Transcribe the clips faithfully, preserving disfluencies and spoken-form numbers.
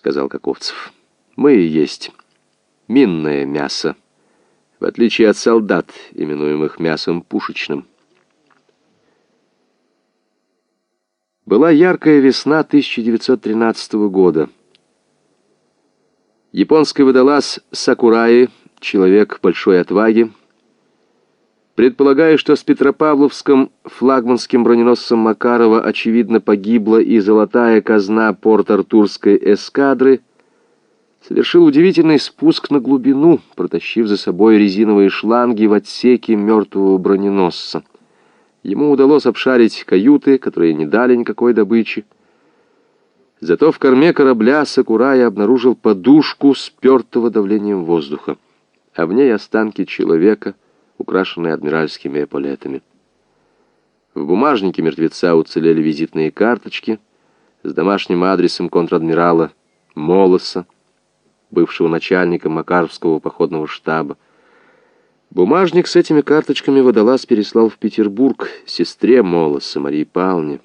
сказал Каковцев. «Мы и есть минное мясо, в отличие от солдат, именуемых мясом пушечным». Была яркая весна тысяча девятьсот тринадцатого года. Японский водолаз Сакураи, человек большой отваги, предполагая, что с Петропавловским флагманским броненосцем Макарова очевидно погибла и золотая казна Порт-Артурской эскадры, совершил удивительный спуск на глубину, протащив за собой резиновые шланги в отсеке мертвого броненосца. Ему удалось обшарить каюты, которые не дали никакой добычи. Зато в корме корабля Сакураи обнаружил подушку спертого давлением воздуха, а в ней останки человека, украшенные адмиральскими эполетами. В бумажнике мертвеца уцелели визитные карточки с домашним адресом контр-адмирала Молоса, бывшего начальника Макаровского походного штаба. Бумажник с этими карточками водолаз переслал в Петербург сестре Молоса, Марии Павловне.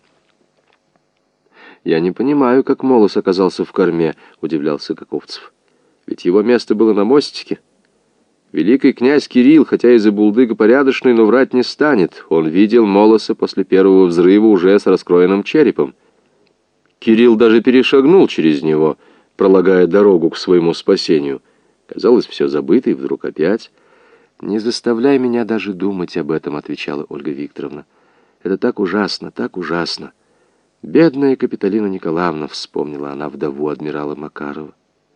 «Я не понимаю, как Молос оказался в корме», — удивлялся Каковцев. «Ведь его место было на мостике. Великий князь Кирилл, хотя и забулдыга порядочный, но врать не станет. Он видел Молоса после первого взрыва уже с раскроенным черепом. Кирилл даже перешагнул через него, пролагая дорогу к своему спасению. Казалось, все забыто, и вдруг опять...» «Не заставляй меня даже думать об этом», — отвечала Ольга Викторовна. «Это так ужасно, так ужасно. Бедная Капитолина Николаевна», — вспомнила она вдову адмирала Макарова.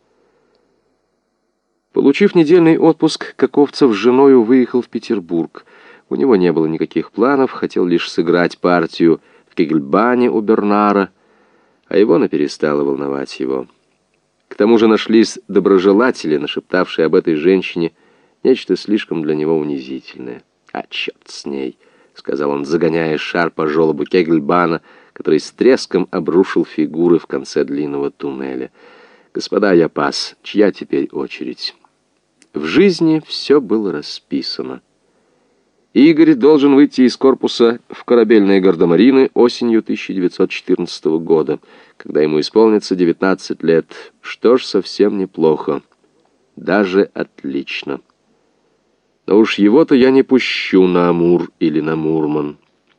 Получив недельный отпуск, Каковцев с женою выехал в Петербург. У него не было никаких планов, хотел лишь сыграть партию в кегельбане у Бернара, а Ивона перестала волновать его. К тому же нашлись доброжелатели, нашептавшие об этой женщине нечто слишком для него унизительное. «А черт с ней!» — сказал он, загоняя шар по желобу кегельбана, который с треском обрушил фигуры в конце длинного туннеля. «Господа, я пас. Чья теперь очередь?» В жизни все было расписано. Игорь должен выйти из корпуса в корабельные гардемарины осенью тысяча девятьсот четырнадцатого года, когда ему исполнится девятнадцать лет. Что ж, совсем неплохо. Даже отлично. Но уж его-то я не пущу на Амур или на Мурман.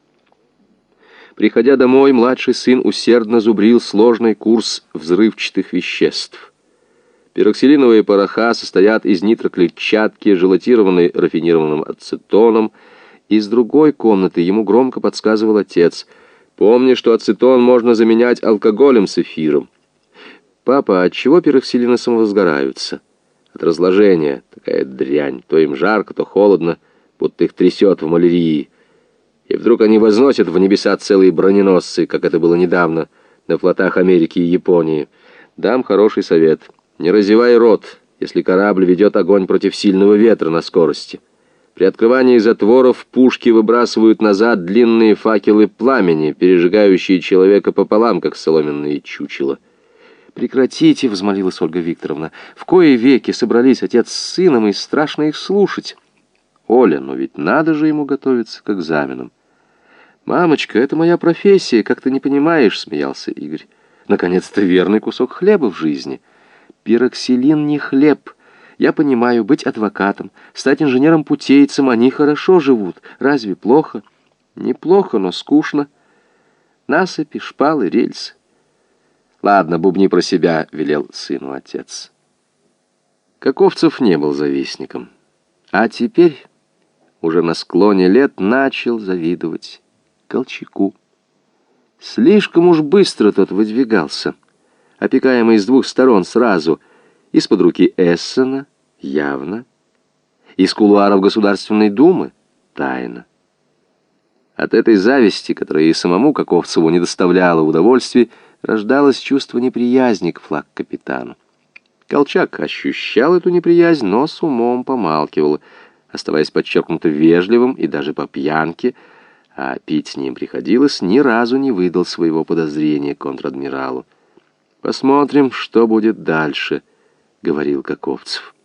Приходя домой, младший сын усердно зубрил сложный курс взрывчатых веществ. Пероксилиновые пороха состоят из нитроклетчатки, желатированной рафинированным ацетоном. Из другой комнаты ему громко подсказывал отец: «Помни, что ацетон можно заменять алкоголем с эфиром». «Папа, от чего пероксилины самовозгораются?» «От разложения. Такая дрянь. То им жарко, то холодно, будто их трясет в малярии. И вдруг они возносят в небеса целые броненосцы, как это было недавно на флотах Америки и Японии. Дам хороший совет. Не разевай рот, если корабль ведет огонь против сильного ветра на скорости. При открывании затворов пушки выбрасывают назад длинные факелы пламени, пережигающие человека пополам, как соломенные чучела». «Прекратите», — взмолилась Ольга Викторовна. «В кои веки собрались отец с сыном, и страшно их слушать». «Оля, но ведь надо же ему готовиться к экзаменам». «Мамочка, это моя профессия, как ты не понимаешь», — смеялся Игорь. «Наконец-то верный кусок хлеба в жизни». «Пероксилин не хлеб. Я понимаю, быть адвокатом, стать инженером-путейцем, они хорошо живут. Разве плохо?» «Неплохо, но скучно. Насыпи, шпалы, рельсы». «Ладно, бубни про себя», — велел сыну отец. Каковцев не был завистником. А теперь, уже на склоне лет, начал завидовать Колчаку. Слишком уж быстро тот выдвигался, опекаемый с двух сторон сразу, из-под руки Эссена, явно, из кулуаров Государственной Думы, тайно. От этой зависти, которая и самому Каковцеву не доставляла удовольствия, рождалось чувство неприязни к флаг-капитану. Колчак ощущал эту неприязнь, но с умом помалкивал, оставаясь подчеркнуто вежливым и даже по пьянке, а пить с ним приходилось, ни разу не выдал своего подозрения контр-адмиралу. «Посмотрим, что будет дальше», — говорил Каковцев.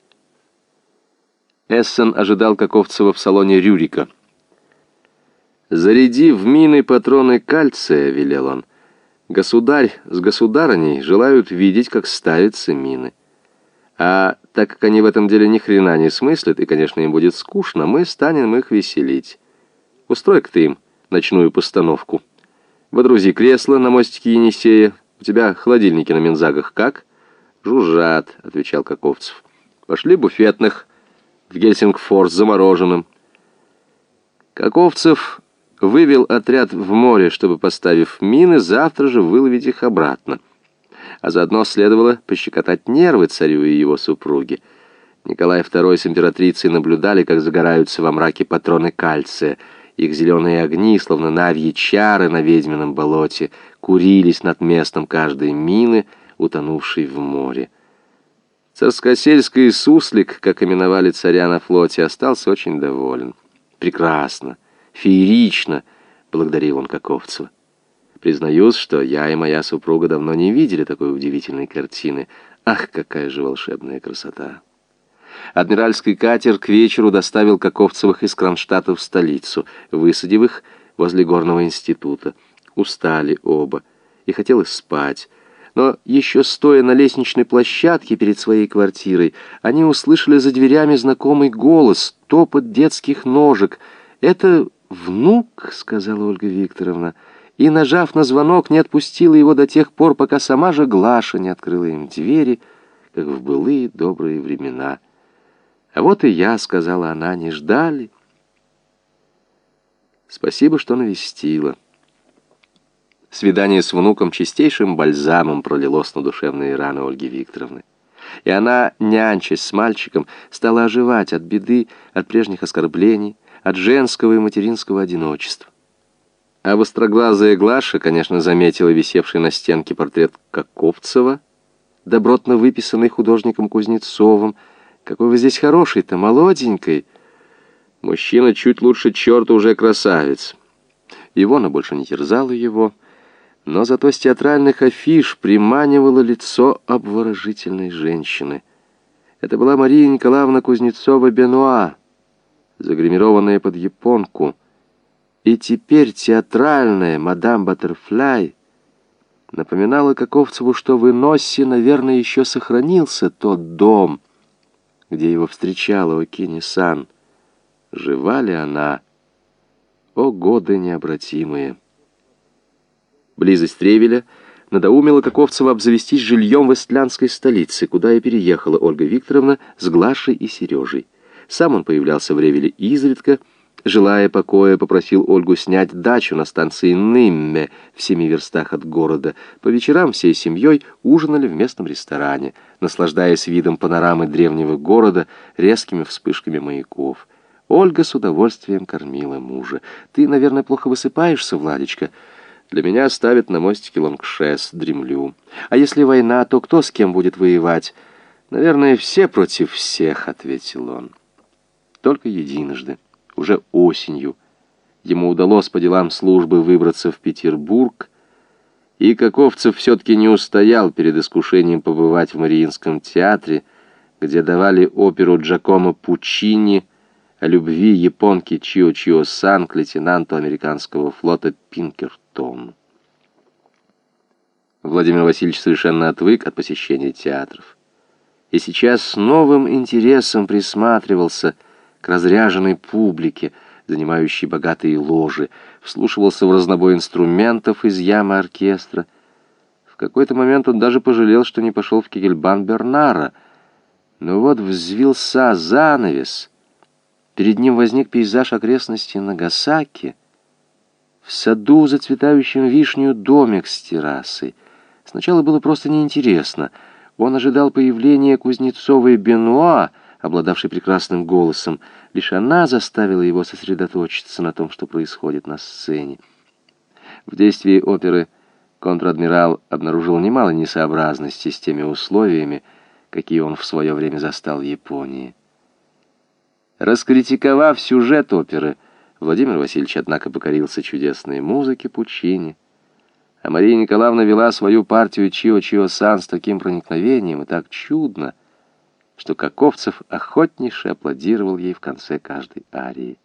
Эссен ожидал Каковцева в салоне Рюрика. «Заряди в мины патроны кальция», — велел он. Государь с государыней желают видеть, как ставятся мины. А так как они в этом деле ни хрена не смыслят, и, конечно, им будет скучно, мы станем их веселить. Устрой-ка ты им ночную постановку. Водрузи кресло на мостике Енисея. У тебя холодильники на Мензагах как? Жужжат, отвечал Каковцев. Пошли буфетных в Гельсингфорс замороженным. Каковцев вывел отряд в море, чтобы, поставив мины, завтра же выловить их обратно. А заодно следовало пощекотать нервы царю и его супруге. Николай второй с императрицей наблюдали, как загораются во мраке патроны кальция. Их зеленые огни, словно навьи чары на ведьмином болоте, курились над местом каждой мины, утонувшей в море. Царскосельский суслик, как именовали царя на флоте, остался очень доволен. Прекрасно, феерично, благодарил он Каковцева. Признаюсь, что я и моя супруга давно не видели такой удивительной картины. Ах, какая же волшебная красота! Адмиральский катер к вечеру доставил Каковцевых из Кронштадта в столицу, высадив их возле горного института. Устали оба, и хотелось спать. Но еще стоя на лестничной площадке перед своей квартирой, они услышали за дверями знакомый голос, топот детских ножек. «Это внук», — сказала Ольга Викторовна, и, нажав на звонок, не отпустила его до тех пор, пока сама же Глаша не открыла им двери, как в былые добрые времена. «А вот и я», — сказала она, — «не ждали». Спасибо, что навестила. Свидание с внуком чистейшим бальзамом пролилось на душевные раны Ольги Викторовны. И она, нянчась с мальчиком, стала оживать от беды, от прежних оскорблений, от женского и материнского одиночества. А востроглазая Глаша, конечно, заметила висевший на стенке портрет Каковцева, добротно выписанный художником Кузнецовым. «Какой вы здесь хороший-то, молоденький!» Мужчина чуть лучше черта уже красавец. Ивона больше не терзала его, но зато с театральных афиш приманивало лицо обворожительной женщины. Это была Мария Николаевна Кузнецова-Бенуа, загримированная под японку. И теперь театральная мадам Баттерфляй напоминала Каковцеву, что в Иноссе, наверное, еще сохранился тот дом, где его встречала Окини-сан. Жива ли она? О, годы необратимые! Близость Ревеля надоумила Каковцева обзавестись жильем в эстлянской столице, куда и переехала Ольга Викторовна с Глашей и Сережей. Сам он появлялся в Ревеле изредка, желая покоя, попросил Ольгу снять дачу на станции Нымме в семи верстах от города. По вечерам всей семьей ужинали в местном ресторане, наслаждаясь видом панорамы древнего города, резкими вспышками маяков. Ольга с удовольствием кормила мужа. «Ты, наверное, плохо высыпаешься, Владечка?» «Для меня ставят на мостике Лонгшес, дремлю. А если война, то кто с кем будет воевать?» «Наверное, все против всех», — ответил он. Только единожды, уже осенью, ему удалось по делам службы выбраться в Петербург, и Каковцев все-таки не устоял перед искушением побывать в Мариинском театре, где давали оперу Джакомо Пуччини о любви японки Чио-Чио-сан к лейтенанту американского флота Пинкертону. Владимир Васильевич совершенно отвык от посещения театров, и сейчас с новым интересом присматривался к разряженной публике, занимающей богатые ложи, вслушивался в разнобой инструментов из ямы оркестра. В какой-то момент он даже пожалел, что не пошел в Кегельбан Бернара. Но вот взвился занавес. Перед ним возник пейзаж окрестностей Нагасаки. В саду, зацветающем вишнею, домик с террасой. Сначала было просто неинтересно. Он ожидал появления Кузнецовой Бенуа, обладавшей прекрасным голосом. Лишь она заставила его сосредоточиться на том, что происходит на сцене. В действии оперы контр-адмирал обнаружил немало несообразностей с теми условиями, какие он в свое время застал в Японии. Раскритиковав сюжет оперы, Владимир Васильевич, однако, покорился чудесной музыке Пуччини, а Мария Николаевна вела свою партию Чио-Чио-сан с таким проникновением и так чудно, что Каковцев охотнейше аплодировал ей в конце каждой арии.